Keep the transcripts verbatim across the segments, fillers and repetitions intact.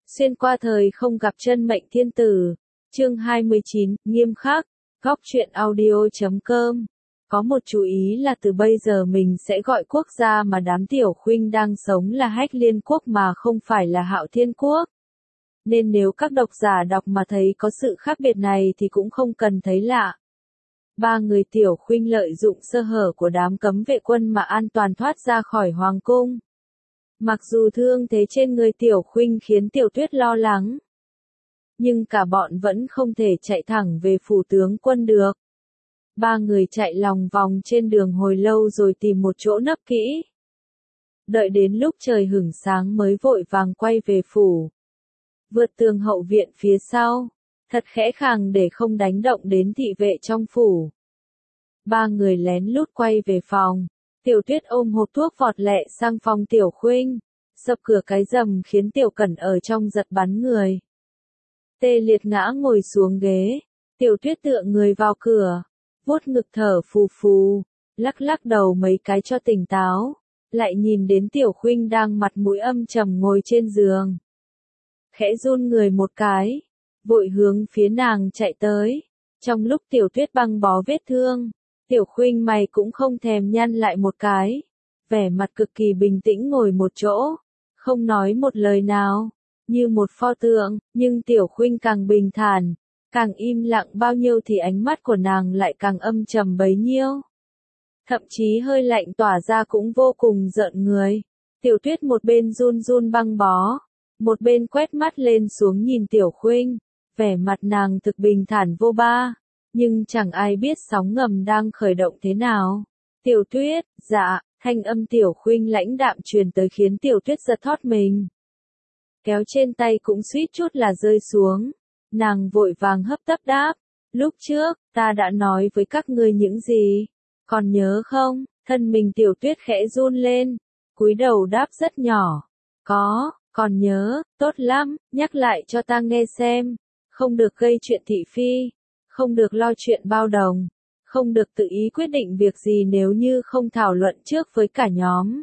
Xuyên qua thời không gặp chân mệnh thiên tử. Chương hai mươi chín, nghiêm khắc. Góc truyện audio chấm com. Có một chú ý là từ bây giờ mình sẽ gọi quốc gia mà đám tiểu khuynh đang sống là Hách Liên quốc mà không phải là Hạo Thiên quốc. Nên nếu các độc giả đọc mà thấy có sự khác biệt này thì cũng không cần thấy lạ. Ba người tiểu khuynh lợi dụng sơ hở của đám cấm vệ quân mà an toàn thoát ra khỏi hoàng cung. Mặc dù thương thế trên người tiểu khuynh khiến tiểu tuyết lo lắng, nhưng cả bọn vẫn không thể chạy thẳng về phủ tướng quân được. Ba người chạy lòng vòng trên đường hồi lâu rồi tìm một chỗ nấp kỹ. Đợi đến lúc trời hửng sáng mới vội vàng quay về phủ. Vượt tường hậu viện phía sau, thật khẽ khàng để không đánh động đến thị vệ trong phủ. Ba người lén lút quay về phòng. Tiểu tuyết ôm hộp thuốc vọt lẹ sang phòng tiểu khuynh, sập cửa cái rầm khiến tiểu cẩn ở trong giật bắn người. Tê liệt ngã ngồi xuống ghế, tiểu tuyết tựa người vào cửa, vuốt ngực thở phù phù, lắc lắc đầu mấy cái cho tỉnh táo, lại nhìn đến tiểu khuynh đang mặt mũi âm trầm ngồi trên giường. Khẽ run người một cái, vội hướng phía nàng chạy tới, trong lúc tiểu tuyết băng bó vết thương. Tiểu khuynh mày cũng không thèm nhăn lại một cái, vẻ mặt cực kỳ bình tĩnh ngồi một chỗ, không nói một lời nào, như một pho tượng, nhưng tiểu khuynh càng bình thản, càng im lặng bao nhiêu thì ánh mắt của nàng lại càng âm trầm bấy nhiêu. Thậm chí hơi lạnh tỏa ra cũng vô cùng rợn người. Tiểu tuyết một bên run run băng bó, một bên quét mắt lên xuống nhìn tiểu khuynh, vẻ mặt nàng thực bình thản vô ba. Nhưng chẳng ai biết sóng ngầm đang khởi động thế nào. Tiểu tuyết, dạ, thanh âm tiểu khuynh lãnh đạm truyền tới khiến tiểu tuyết giật thót mình. Kéo trên tay cũng suýt chút là rơi xuống. Nàng vội vàng hấp tấp đáp. Lúc trước, ta đã nói với các ngươi những gì? Còn nhớ không? Thân mình tiểu tuyết khẽ run lên. Cúi đầu đáp rất nhỏ. Có, còn nhớ, tốt lắm, nhắc lại cho ta nghe xem. Không được gây chuyện thị phi. Không được lo chuyện bao đồng, không được tự ý quyết định việc gì nếu như không thảo luận trước với cả nhóm.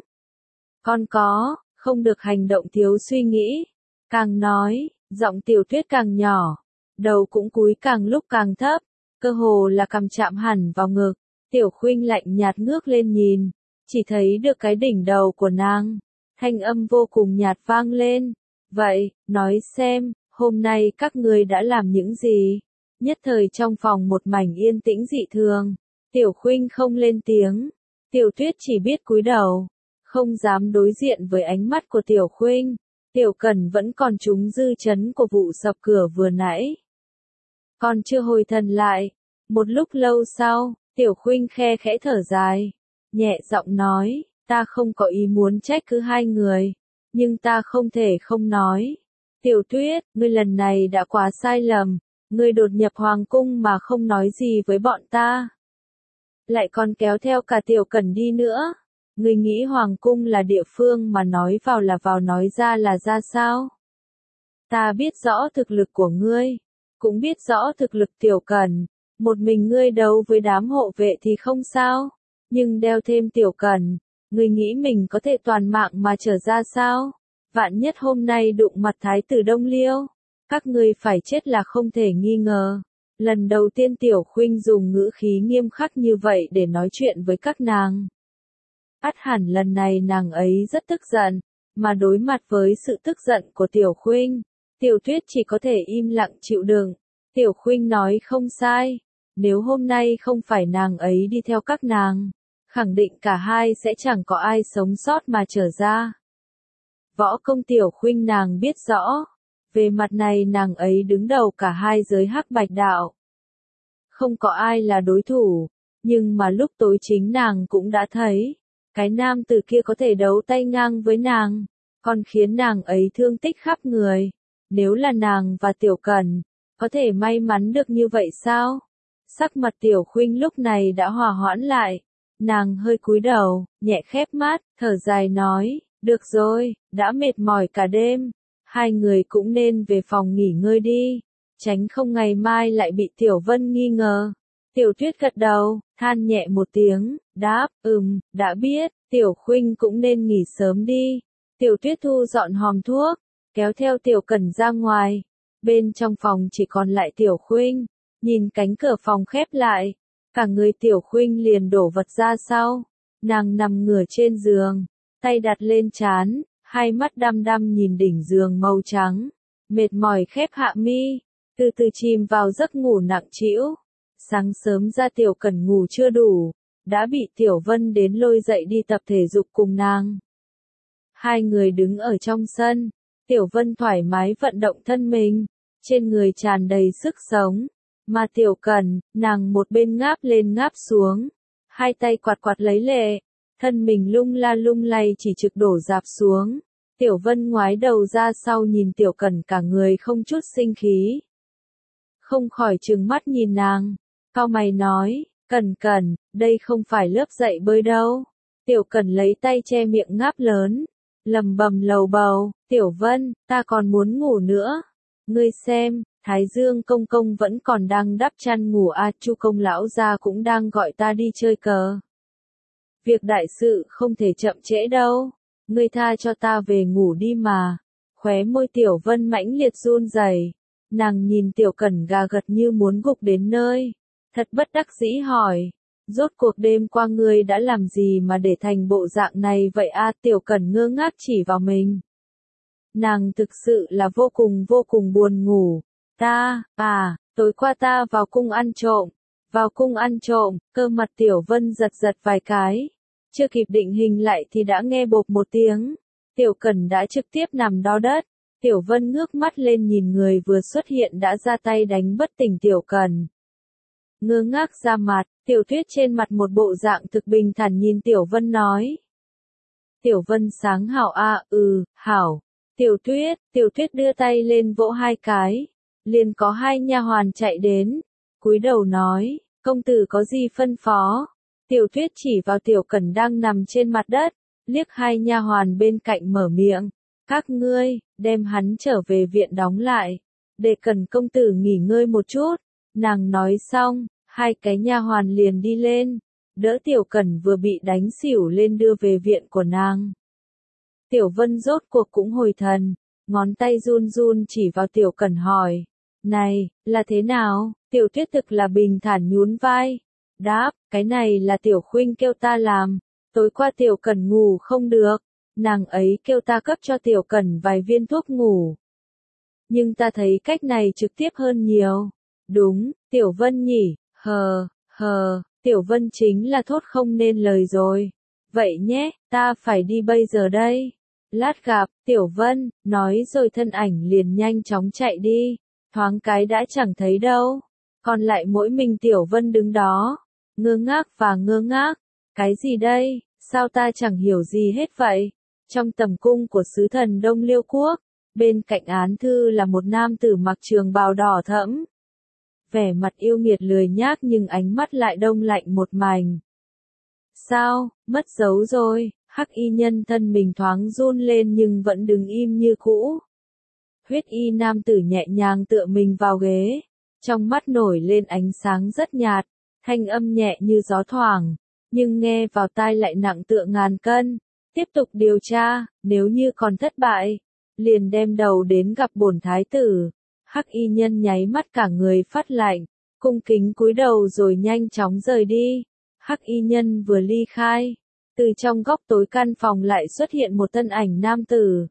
Còn có, không được hành động thiếu suy nghĩ. Càng nói, giọng tiểu tuyết càng nhỏ, đầu cũng cúi càng lúc càng thấp, cơ hồ là cầm chạm hẳn vào ngực. Tiểu khuynh lạnh nhạt ngước lên nhìn, chỉ thấy được cái đỉnh đầu của nàng, thanh âm vô cùng nhạt vang lên. Vậy, nói xem, hôm nay các ngươi đã làm những gì? Nhất thời trong phòng một mảnh yên tĩnh dị thường, tiểu khuynh không lên tiếng, tiểu tuyết chỉ biết cúi đầu, không dám đối diện với ánh mắt của tiểu khuynh. Tiểu cẩn vẫn còn trúng dư chấn của vụ sập cửa vừa nãy. Còn chưa hồi thần lại, một lúc lâu sau, tiểu khuynh khe khẽ thở dài, nhẹ giọng nói, ta không có ý muốn trách cứ hai người, nhưng ta không thể không nói. Tiểu tuyết, ngươi lần này đã quá sai lầm. Ngươi đột nhập hoàng cung mà không nói gì với bọn ta. Lại còn kéo theo cả tiểu cẩn đi nữa. Ngươi nghĩ hoàng cung là địa phương mà nói vào là vào nói ra là ra sao? Ta biết rõ thực lực của ngươi. Cũng biết rõ thực lực tiểu cẩn. Một mình ngươi đấu với đám hộ vệ thì không sao. Nhưng đeo thêm tiểu cẩn. Ngươi nghĩ mình có thể toàn mạng mà trở ra sao? Vạn nhất hôm nay đụng mặt thái tử Đông Liêu. Các ngươi phải chết là không thể nghi ngờ. Lần đầu tiên tiểu khuynh dùng ngữ khí nghiêm khắc như vậy để nói chuyện với các nàng. Ắt hẳn lần này nàng ấy rất tức giận, mà đối mặt với sự tức giận của tiểu khuynh, tiểu tuyết chỉ có thể im lặng chịu đựng. Tiểu khuynh nói không sai, nếu hôm nay không phải nàng ấy đi theo các nàng, khẳng định cả hai sẽ chẳng có ai sống sót mà trở ra. Võ công tiểu khuynh nàng biết rõ. Về mặt này nàng ấy đứng đầu cả hai giới hắc bạch đạo. Không có ai là đối thủ, nhưng mà lúc tối chính nàng cũng đã thấy, cái nam tử kia có thể đấu tay ngang với nàng, còn khiến nàng ấy thương tích khắp người. Nếu là nàng và tiểu cẩn, có thể may mắn được như vậy sao? Sắc mặt tiểu khuynh lúc này đã hòa hoãn lại, nàng hơi cúi đầu, nhẹ khép mắt, thở dài nói, được rồi, đã mệt mỏi cả đêm. Hai người cũng nên về phòng nghỉ ngơi đi, tránh không ngày mai lại bị Tiểu Vân nghi ngờ. Tiểu tuyết gật đầu, than nhẹ một tiếng, đáp, ừm, đã biết, Tiểu khuynh cũng nên nghỉ sớm đi. Tiểu tuyết thu dọn hòm thuốc, kéo theo Tiểu Cẩn ra ngoài. Bên trong phòng chỉ còn lại Tiểu Khuynh, nhìn cánh cửa phòng khép lại, cả người Tiểu Khuynh liền đổ vật ra sau, nàng nằm ngửa trên giường, tay đặt lên trán, hai mắt đăm đăm nhìn đỉnh giường màu trắng, mệt mỏi khép hạ mi, từ từ chìm vào giấc ngủ nặng trĩu. Sáng sớm ra Tiểu Cẩn ngủ chưa đủ, đã bị Tiểu Vân đến lôi dậy đi tập thể dục cùng nàng. Hai người đứng ở trong sân, Tiểu Vân thoải mái vận động thân mình, trên người tràn đầy sức sống, mà Tiểu Cẩn, nàng một bên ngáp lên ngáp xuống, hai tay quạt quạt lấy lệ, thân mình lung la lung lay chỉ trực đổ dạp xuống. Tiểu Vân ngoái đầu ra sau nhìn Tiểu Cẩn cả người không chút sinh khí, không khỏi trừng mắt nhìn nàng, cau mày nói, Cẩn Cẩn, đây không phải lớp dạy bơi đâu. Tiểu Cẩn lấy tay che miệng ngáp lớn, lầm bầm lầu bầu, Tiểu Vân, ta còn muốn ngủ nữa. Ngươi xem, Thái Dương công công vẫn còn đang đắp chăn ngủ a, Chu công lão gia cũng đang gọi ta đi chơi cờ. Việc đại sự không thể chậm trễ đâu, ngươi tha cho ta về ngủ đi mà. Khóe môi Tiểu Vân mãnh liệt run rẩy, nàng nhìn Tiểu Cẩn gà gật như muốn gục đến nơi, thật bất đắc dĩ hỏi, rốt cuộc đêm qua ngươi đã làm gì mà để thành bộ dạng này vậy a? Tiểu Cẩn ngơ ngác chỉ vào mình. Nàng thực sự là vô cùng vô cùng buồn ngủ. Ta, à, tối qua ta vào cung ăn trộm, vào cung ăn trộm, cơ mặt Tiểu Vân giật giật vài cái. Chưa kịp định hình lại thì đã nghe bộp một tiếng. Tiểu Cẩn đã trực tiếp nằm đó đất. Tiểu Vân ngước mắt lên nhìn người vừa xuất hiện đã ra tay đánh bất tỉnh Tiểu Cẩn. Ngơ ngác ra mặt, Tiểu Tuyết trên mặt một bộ dạng thực bình thản nhìn Tiểu Vân nói. Tiểu Vân sáng hảo a, ừ, hảo. Tiểu Tuyết, Tiểu Tuyết đưa tay lên vỗ hai cái, liền có hai nha hoàn chạy đến, cúi đầu nói, công tử có gì phân phó? Tiểu Tuyết chỉ vào Tiểu Cẩn đang nằm trên mặt đất, liếc hai nha hoàn bên cạnh mở miệng, các ngươi, đem hắn trở về viện đóng lại, để Cẩn công tử nghỉ ngơi một chút. Nàng nói xong, hai cái nha hoàn liền đi lên, đỡ Tiểu Cẩn vừa bị đánh xỉu lên đưa về viện của nàng. Tiểu Vân rốt cuộc cũng hồi thần, ngón tay run run chỉ vào Tiểu Cẩn hỏi, này, là thế nào? Tiểu Tuyết thực là bình thản nhún vai, đáp, cái này là Tiểu Khuynh kêu ta làm, tối qua Tiểu Cẩn ngủ không được, nàng ấy kêu ta cấp cho Tiểu Cẩn vài viên thuốc ngủ. Nhưng ta thấy cách này trực tiếp hơn nhiều. Đúng, Tiểu Vân nhỉ, hờ, hờ, Tiểu Vân chính là thốt không nên lời rồi. Vậy nhé, ta phải đi bây giờ đây. Lát gặp, Tiểu Vân, nói rồi thân ảnh liền nhanh chóng chạy đi, thoáng cái đã chẳng thấy đâu. Còn lại mỗi mình Tiểu Vân đứng đó, ngơ ngác và ngơ ngác. Cái gì đây, sao ta chẳng hiểu gì hết vậy? Trong tầm cung của sứ thần Đông Liêu Quốc, bên cạnh án thư là một nam tử mặc trường bào đỏ thẫm. Vẻ mặt yêu nghiệt lười nhác nhưng ánh mắt lại đông lạnh một mảnh. Sao, mất dấu rồi, hắc y nhân thân mình thoáng run lên nhưng vẫn đứng im như cũ. Huyết y nam tử nhẹ nhàng tựa mình vào ghế, trong mắt nổi lên ánh sáng rất nhạt, thanh âm nhẹ như gió thoảng, nhưng nghe vào tai lại nặng tựa ngàn cân. Tiếp tục điều tra, nếu như còn thất bại, liền đem đầu đến gặp bổn thái tử. Hắc y nhân nháy mắt cả người phát lạnh, cung kính cúi đầu rồi nhanh chóng rời đi. Hắc y nhân vừa ly khai, từ trong góc tối căn phòng lại xuất hiện một thân ảnh nam tử.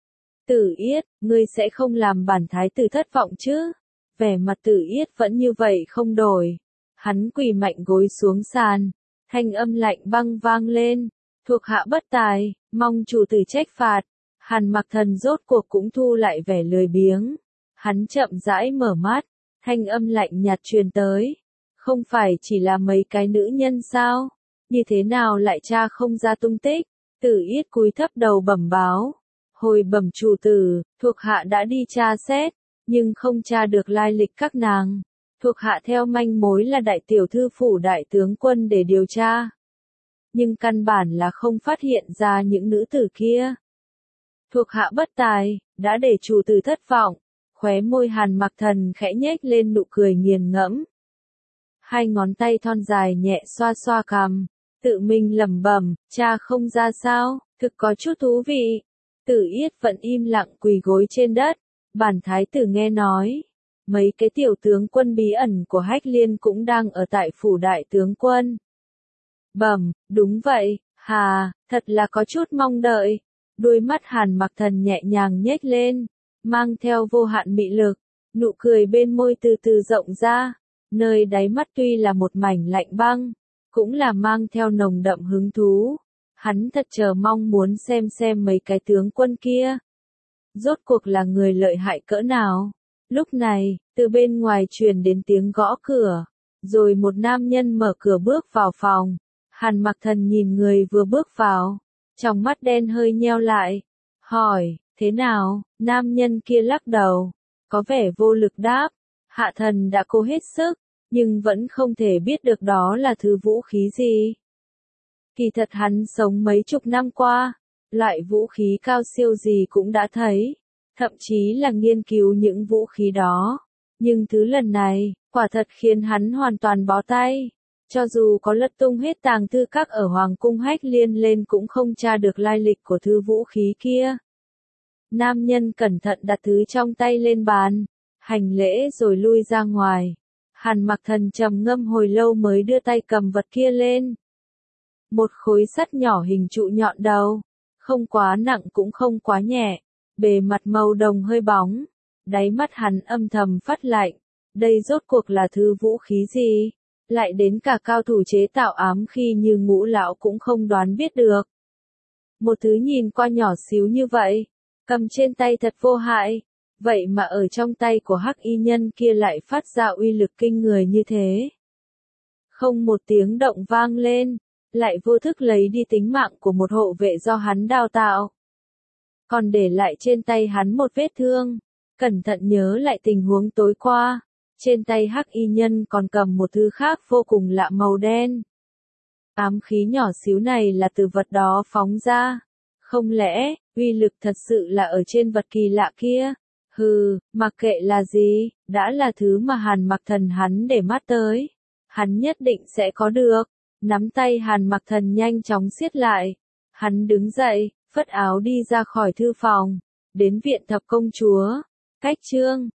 Tử Yết, ngươi sẽ không làm bản thái tử thất vọng chứ? Vẻ mặt Tử Yết vẫn như vậy không đổi. Hắn quỳ mạnh gối xuống sàn, thanh âm lạnh băng vang lên. Thuộc hạ bất tài, mong chủ tử trách phạt. Hàn Mặc Thần rốt cuộc cũng thu lại vẻ lười biếng. Hắn chậm rãi mở mắt, thanh âm lạnh nhạt truyền tới. Không phải chỉ là mấy cái nữ nhân sao? Như thế nào lại tra không ra tung tích? Tử Yết cúi thấp đầu bẩm báo. Hồi bẩm chủ tử, thuộc hạ đã đi tra xét, nhưng không tra được lai lịch các nàng. Thuộc hạ theo manh mối là đại tiểu thư phủ đại tướng quân để điều tra. Nhưng căn bản là không phát hiện ra những nữ tử kia. Thuộc hạ bất tài, đã để chủ tử thất vọng. Khóe môi Hàn Mặc Thần khẽ nhếch lên nụ cười nghiền ngẫm. Hai ngón tay thon dài nhẹ xoa xoa cằm, tự mình lẩm bẩm, cha không ra sao, thực có chút thú vị. Tử Yết vẫn im lặng quỳ gối trên đất, bản thái tử nghe nói. Mấy cái tiểu tướng quân bí ẩn của Hách Liên cũng đang ở tại phủ đại tướng quân. Bẩm, đúng vậy, hà, thật là có chút mong đợi. Đôi mắt Hàn Mặc Thần nhẹ nhàng nhếch lên, mang theo vô hạn mị lực, nụ cười bên môi từ từ rộng ra, nơi đáy mắt tuy là một mảnh lạnh băng, cũng là mang theo nồng đậm hứng thú. Hắn thật chờ mong muốn xem xem mấy cái tướng quân kia. Rốt cuộc là người lợi hại cỡ nào. Lúc này, từ bên ngoài truyền đến tiếng gõ cửa, rồi một nam nhân mở cửa bước vào phòng. Hàn Mặc Thần nhìn người vừa bước vào, trong mắt đen hơi nheo lại, hỏi, thế nào? Nam nhân kia lắc đầu, có vẻ vô lực đáp, hạ thần đã cố hết sức, nhưng vẫn không thể biết được đó là thứ vũ khí gì. Kỳ thật hắn sống mấy chục năm qua, loại vũ khí cao siêu gì cũng đã thấy, thậm chí là nghiên cứu những vũ khí đó. Nhưng thứ lần này, quả thật khiến hắn hoàn toàn bó tay. Cho dù có lật tung hết tàng thư các ở Hoàng cung Hách Liên lên cũng không tra được lai lịch của thứ vũ khí kia. Nam nhân cẩn thận đặt thứ trong tay lên bàn, hành lễ rồi lui ra ngoài. Hàn Mặc Thần trầm ngâm hồi lâu mới đưa tay cầm vật kia lên. Một khối sắt nhỏ hình trụ nhọn đầu, không quá nặng cũng không quá nhẹ, bề mặt màu đồng hơi bóng, đáy mắt hắn âm thầm phát lạnh, đây rốt cuộc là thứ vũ khí gì, lại đến cả cao thủ chế tạo ám khí như Ngũ lão cũng không đoán biết được. Một thứ nhìn qua nhỏ xíu như vậy, cầm trên tay thật vô hại, vậy mà ở trong tay của Hắc y nhân kia lại phát ra uy lực kinh người như thế. Không một tiếng động vang lên, lại vô thức lấy đi tính mạng của một hộ vệ do hắn đào tạo. Còn để lại trên tay hắn một vết thương, cẩn thận nhớ lại tình huống tối qua, trên tay Hắc y nhân còn cầm một thứ khác vô cùng lạ màu đen. Ám khí nhỏ xíu này là từ vật đó phóng ra, không lẽ, uy lực thật sự là ở trên vật kỳ lạ kia? Hừ, mặc kệ là gì, đã là thứ mà Hàn Mặc Thần hắn để mắt tới, hắn nhất định sẽ có được. Nắm tay Hàn Mặc Thần nhanh chóng siết lại, hắn đứng dậy, phất áo đi ra khỏi thư phòng, đến viện thập công chúa. Cách chương